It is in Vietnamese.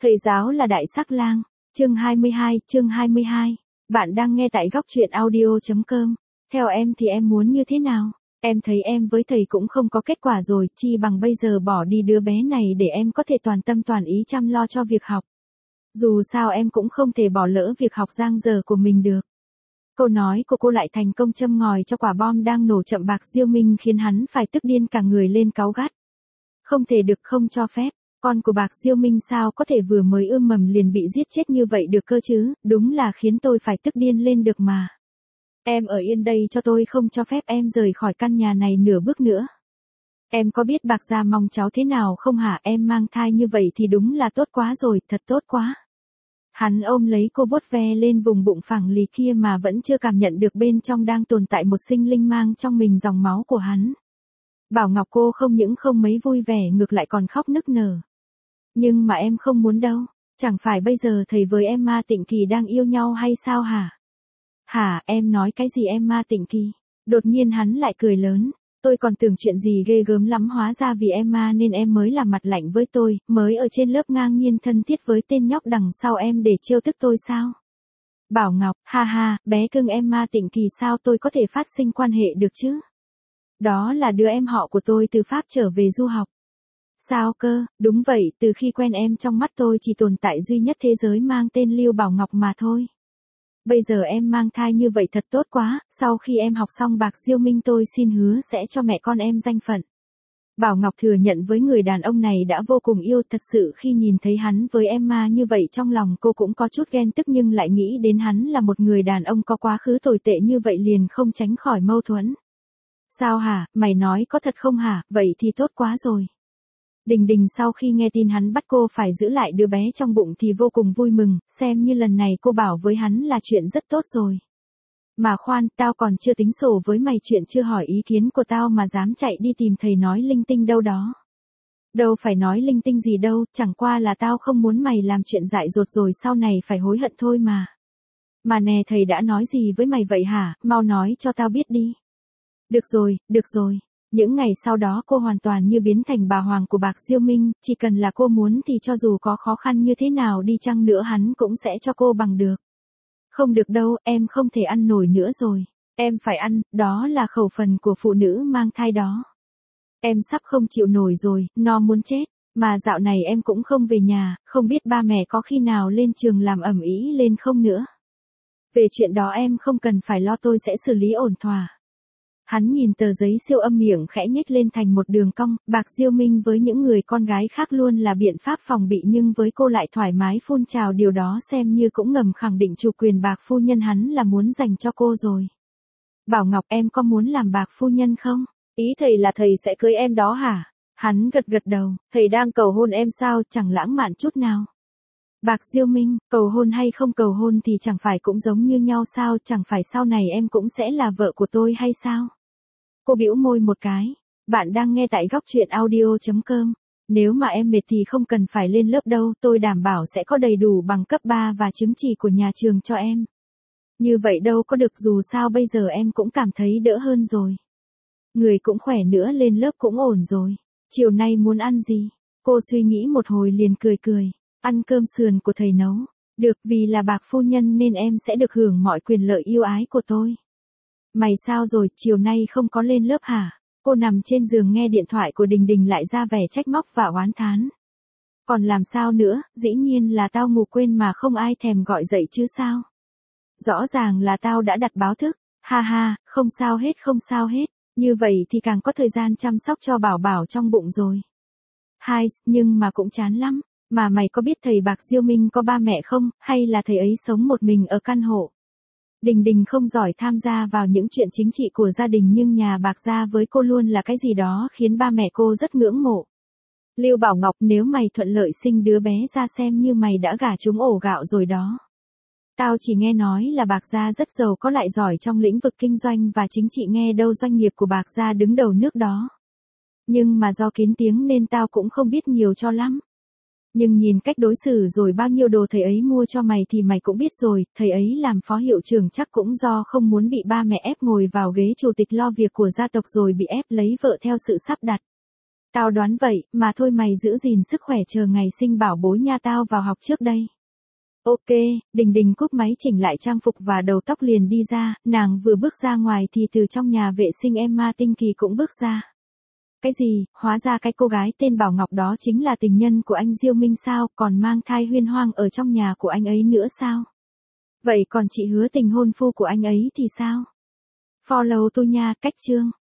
Thầy giáo là đại sắc lang. Chương 22. Bạn đang nghe tại góc truyện audio.com. Theo em thì em muốn như thế nào? Em thấy em với thầy cũng không có kết quả rồi, chi bằng bây giờ bỏ đi đứa bé này để em có thể toàn tâm toàn ý chăm lo cho việc học. Dù sao em cũng không thể bỏ lỡ việc học giang dở của mình được. Câu nói của cô lại thành công châm ngòi cho quả bom đang nổ chậm. Bạc Diêu Minh khiến hắn phải tức điên cả người lên cáu gắt. Không thể được, không cho phép. Con của Bạc Diêu Minh sao có thể vừa mới ươm mầm liền bị giết chết như vậy được cơ chứ, đúng là khiến tôi phải tức điên lên được mà. Em ở yên đây cho tôi, không cho phép em rời khỏi căn nhà này nửa bước nữa. Em có biết Bạc gia mong cháu thế nào không hả? Em mang thai như vậy thì đúng là tốt quá rồi, thật tốt quá. Hắn ôm lấy cô vuốt ve lên vùng bụng phẳng lì kia mà vẫn chưa cảm nhận được bên trong đang tồn tại một sinh linh mang trong mình dòng máu của hắn. Bảo Ngọc cô không những không mấy vui vẻ ngược lại còn khóc nức nở. Nhưng mà em không muốn đâu, chẳng phải bây giờ thầy với Emma Tịnh Kỳ đang yêu nhau hay sao hả? Hả, em nói cái gì Emma Tịnh Kỳ? Đột nhiên hắn lại cười lớn, tôi còn tưởng chuyện gì ghê gớm lắm, hóa ra vì Emma nên em mới làm mặt lạnh với tôi, mới ở trên lớp ngang nhiên thân thiết với tên nhóc đằng sau em để trêu tức tôi sao? Bảo Ngọc, ha ha, bé cưng Emma Tịnh Kỳ sao tôi có thể phát sinh quan hệ được chứ? Đó là đứa em họ của tôi từ Pháp trở về du học. Sao cơ? Đúng vậy, từ khi quen em trong mắt tôi chỉ tồn tại duy nhất thế giới mang tên Lưu Bảo Ngọc mà thôi. Bây giờ em mang thai như vậy thật tốt quá, sau khi em học xong Bạc Diêu Minh tôi xin hứa sẽ cho mẹ con em danh phận. Bảo Ngọc thừa nhận với người đàn ông này đã vô cùng yêu, thật sự khi nhìn thấy hắn với Emma như vậy trong lòng cô cũng có chút ghen tức, nhưng lại nghĩ đến hắn là một người đàn ông có quá khứ tồi tệ như vậy liền không tránh khỏi mâu thuẫn. Sao hả, mày nói có thật không hả, vậy thì tốt quá rồi. Đình Đình sau khi nghe tin hắn bắt cô phải giữ lại đứa bé trong bụng thì vô cùng vui mừng, xem như lần này cô bảo với hắn là chuyện rất tốt rồi. Mà khoan, tao còn chưa tính sổ với mày, chuyện chưa hỏi ý kiến của tao mà dám chạy đi tìm thầy nói linh tinh đâu đó. Đâu phải nói linh tinh gì đâu, chẳng qua là tao không muốn mày làm chuyện dại dột rồi sau này phải hối hận thôi mà. Mà nè, thầy đã nói gì với mày vậy hả, mau nói cho tao biết đi. Được rồi. Những ngày sau đó cô hoàn toàn như biến thành bà hoàng của Bạc Diêu Minh, chỉ cần là cô muốn thì cho dù có khó khăn như thế nào đi chăng nữa hắn cũng sẽ cho cô bằng được. Không được đâu, em không thể ăn nổi nữa rồi. Em phải ăn, đó là khẩu phần của phụ nữ mang thai đó. Em sắp không chịu nổi rồi, no muốn chết. Mà dạo này em cũng không về nhà, không biết ba mẹ có khi nào lên trường làm ầm ĩ lên không nữa. Về chuyện đó em không cần phải lo, tôi sẽ xử lý ổn thỏa. Hắn nhìn tờ giấy siêu âm, miệng khẽ nhếch lên thành một đường cong. Bạc Diêu Minh với những người con gái khác luôn là biện pháp phòng bị, nhưng với cô lại thoải mái phun trào, điều đó xem như cũng ngầm khẳng định chủ quyền Bạc phu nhân hắn là muốn dành cho cô rồi. Bảo Ngọc, em có muốn làm Bạc phu nhân không? Ý thầy là thầy sẽ cưới em đó hả? Hắn gật đầu, thầy đang cầu hôn em sao, chẳng lãng mạn chút nào. Bạc Diêu Minh, cầu hôn hay không cầu hôn thì chẳng phải cũng giống như nhau sao, chẳng phải sau này em cũng sẽ là vợ của tôi hay sao? Cô bĩu môi một cái. Bạn đang nghe tại góc truyện audio.com. Nếu mà em mệt thì không cần phải lên lớp đâu, tôi đảm bảo sẽ có đầy đủ bằng cấp 3 và chứng chỉ của nhà trường cho em. Như vậy đâu có được, dù sao bây giờ em cũng cảm thấy đỡ hơn rồi. Người cũng khỏe nữa, lên lớp cũng ổn rồi. Chiều nay muốn ăn gì? Cô suy nghĩ một hồi liền cười. Ăn cơm sườn của thầy nấu. Được, vì là Bạc phu nhân nên em sẽ được hưởng mọi quyền lợi yêu ái của tôi. Mày sao rồi, chiều nay không có lên lớp hả? Cô nằm trên giường nghe điện thoại của Đình Đình lại ra vẻ trách móc và oán thán. Còn làm sao nữa, dĩ nhiên là tao ngủ quên mà không ai thèm gọi dậy chứ sao? Rõ ràng là tao đã đặt báo thức. Ha ha, không sao hết. Như vậy thì càng có thời gian chăm sóc cho bảo bảo trong bụng rồi. Hai, nhưng mà cũng chán lắm. Mà mày có biết thầy Bạc Diêu Minh có ba mẹ không, hay là thầy ấy sống một mình ở căn hộ? Đình Đình không giỏi tham gia vào những chuyện chính trị của gia đình, nhưng nhà Bạc gia với cô luôn là cái gì đó khiến ba mẹ cô rất ngưỡng mộ. Lưu Bảo Ngọc, nếu mày thuận lợi sinh đứa bé ra xem như mày đã gả trúng ổ gạo rồi đó. Tao chỉ nghe nói là Bạc gia rất giàu có lại giỏi trong lĩnh vực kinh doanh và chính trị, nghe đâu doanh nghiệp của Bạc gia đứng đầu nước đó. Nhưng mà do kín tiếng nên tao cũng không biết nhiều cho lắm. Nhưng nhìn cách đối xử rồi bao nhiêu đồ thầy ấy mua cho mày thì mày cũng biết rồi, thầy ấy làm phó hiệu trưởng chắc cũng do không muốn bị ba mẹ ép ngồi vào ghế chủ tịch lo việc của gia tộc rồi bị ép lấy vợ theo sự sắp đặt. Tao đoán vậy, mà thôi mày giữ gìn sức khỏe chờ ngày sinh bảo bối nha, tao vào học trước đây. Ok, Đình Đình cúp máy chỉnh lại trang phục và đầu tóc liền đi ra, nàng vừa bước ra ngoài thì từ trong nhà vệ sinh Emma Tinh Kỳ cũng bước ra. Cái gì, hóa ra cái cô gái tên Bảo Ngọc đó chính là tình nhân của anh Diêu Minh sao, còn mang thai huyên hoang ở trong nhà của anh ấy nữa sao? Vậy còn chị Hứa Tình hôn phu của anh ấy thì sao? Follow tôi nha, cách chương.